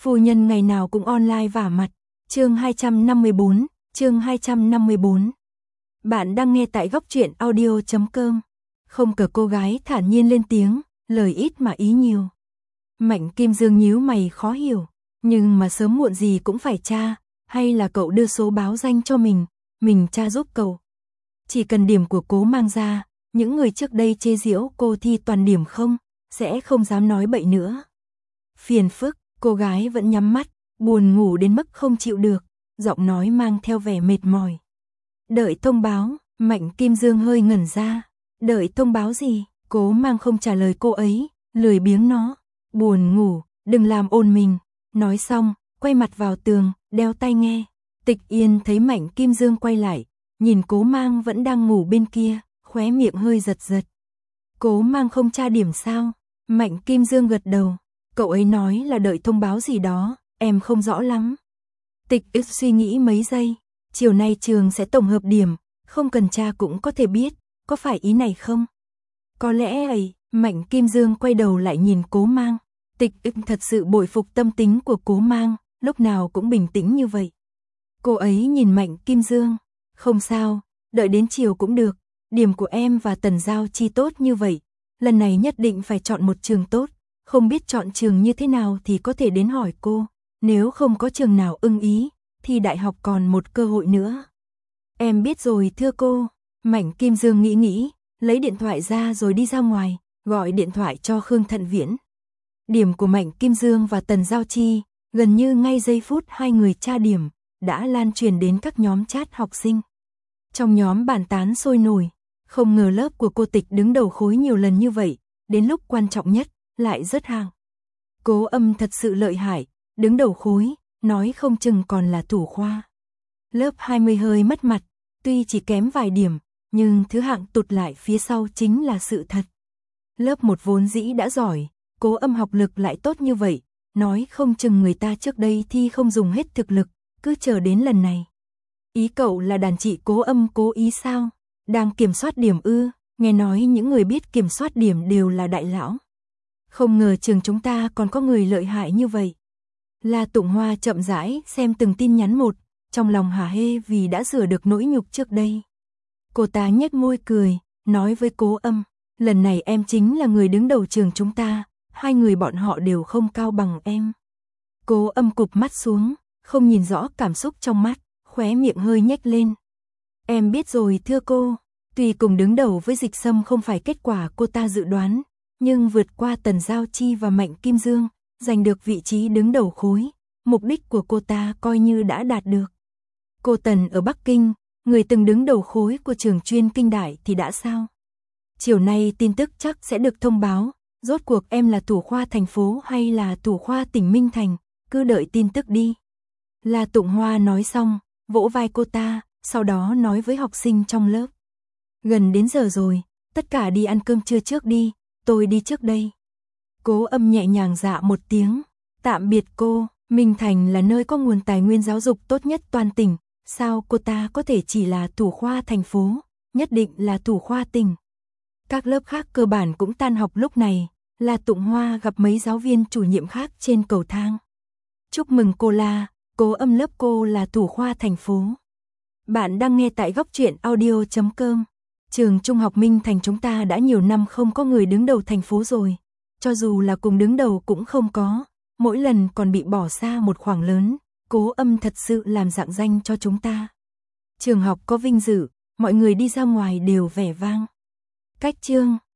Phu nhân ngày nào cũng online vả mặt. Chương 254. Bạn đang nghe tại góc truyện audio.com. Không cờ cô gái thản nhiên lên tiếng, lời ít mà ý nhiều. Mạnh Kim Dương nhíu mày khó hiểu, nhưng mà sớm muộn gì cũng phải tra, hay là cậu đưa số báo danh cho mình tra giúp cậu. Chỉ cần điểm của Cố mang ra, những người trước đây chê giễu cô thi toàn điểm không, sẽ không dám nói bậy nữa. Phiền phức, cô gái vẫn nhắm mắt, buồn ngủ đến mức không chịu được, giọng nói mang theo vẻ mệt mỏi. Đợi thông báo, Mạnh Kim Dương hơi ngẩn ra. Đợi thông báo gì? Cố mang không trả lời cô ấy, lười biếng nó. Buồn ngủ, đừng làm ồn mình. Nói xong, quay mặt vào tường, đeo tai nghe. Tịch Yên thấy Mạnh Kim Dương quay lại, nhìn Cố mang vẫn đang ngủ bên kia, khóe miệng hơi giật giật. Cố mang không tra điểm sao? Mạnh Kim Dương gật đầu. Cậu ấy nói là đợi thông báo gì đó, em không rõ lắm. Tịch Yên suy nghĩ mấy giây. Chiều nay trường sẽ tổng hợp điểm, không cần tra cũng có thể biết, có phải ý này không? Có lẽ ấy, Mạnh Kim Dương quay đầu lại nhìn Cố mang. Tịch Yên thật sự bội phục tâm tính của Cố mang, lúc nào cũng bình tĩnh như vậy. Cô ấy nhìn Mạnh Kim Dương, không sao, đợi đến chiều cũng được, điểm của em và Tần Giao Chi tốt như vậy, lần này nhất định phải chọn một trường tốt, không biết chọn trường như thế nào thì có thể đến hỏi cô, nếu không có trường nào ưng ý, thì đại học còn một cơ hội nữa. Em biết rồi thưa cô. Mạnh Kim Dương nghĩ, lấy điện thoại ra rồi đi ra ngoài, gọi điện thoại cho Khương Thận Viễn. Điểm của Mạnh Kim Dương và Tần Giao Chi, gần như ngay giây phút hai người tra điểm, đã lan truyền đến các nhóm chat học sinh. Trong nhóm bàn tán sôi nổi, không ngờ lớp của cô Tịch đứng đầu khối nhiều lần như vậy, đến lúc quan trọng nhất, lại rớt hạng. Cố Âm thật sự lợi hại, đứng đầu khối, nói không chừng còn là thủ khoa. Lớp 20 hơi mất mặt, tuy chỉ kém vài điểm, nhưng thứ hạng tụt lại phía sau chính là sự thật. Lớp 1 vốn dĩ đã giỏi, Cố Âm học lực lại tốt như vậy, nói không chừng người ta trước đây thi không dùng hết thực lực, cứ chờ đến lần này. Ý cậu là đàn chị Cố Âm cố ý sao? Đang kiểm soát điểm ư? Nghe nói những người biết kiểm soát điểm đều là đại lão. Không ngờ trường chúng ta còn có người lợi hại như vậy. La Tụng Hoa chậm rãi xem từng tin nhắn một, trong lòng hả hê vì đã rửa được nỗi nhục trước đây. Cô ta nhếch môi cười, nói với Cố Âm, lần này em chính là người đứng đầu trường chúng ta, hai người bọn họ đều không cao bằng em. Cố Âm cụp mắt xuống, không nhìn rõ cảm xúc trong mắt, khóe miệng hơi nhếch lên. Em biết rồi thưa cô, tuy cùng đứng đầu với Dịch Sâm không phải kết quả cô ta dự đoán, nhưng vượt qua Tần Giao Chi và Mạnh Kim Dương, giành được vị trí đứng đầu khối, mục đích của cô ta coi như đã đạt được. Cô Tần ở Bắc Kinh, người từng đứng đầu khối của trường chuyên Kinh Đại thì đã sao? Chiều nay tin tức chắc sẽ được thông báo, rốt cuộc em là thủ khoa thành phố hay là thủ khoa tỉnh Minh Thành, cứ đợi tin tức đi. La Tụng Hoa nói xong, vỗ vai cô ta, sau đó nói với học sinh trong lớp. Gần đến giờ rồi, tất cả đi ăn cơm trưa trước đi, tôi đi trước đây. Cố Âm nhẹ nhàng dạ một tiếng, tạm biệt cô. Minh Thành là nơi có nguồn tài nguyên giáo dục tốt nhất toàn tỉnh, sao cô ta có thể chỉ là thủ khoa thành phố, nhất định là thủ khoa tỉnh. Các lớp khác cơ bản cũng tan học lúc này, La Tụng Hoa gặp mấy giáo viên chủ nhiệm khác trên cầu thang. Chúc mừng cô La, Cố Âm lớp cô là thủ khoa thành phố. Bạn đang nghe tại góc truyện audio.com. Trường Trung học Minh Thành chúng ta đã nhiều năm không có người đứng đầu thành phố rồi, cho dù là cùng đứng đầu cũng không có. Mỗi lần còn bị bỏ xa một khoảng lớn, Cố Âm thật sự làm rạng danh cho chúng ta. Trường học có vinh dự, mọi người đi ra ngoài đều vẻ vang. Cách chương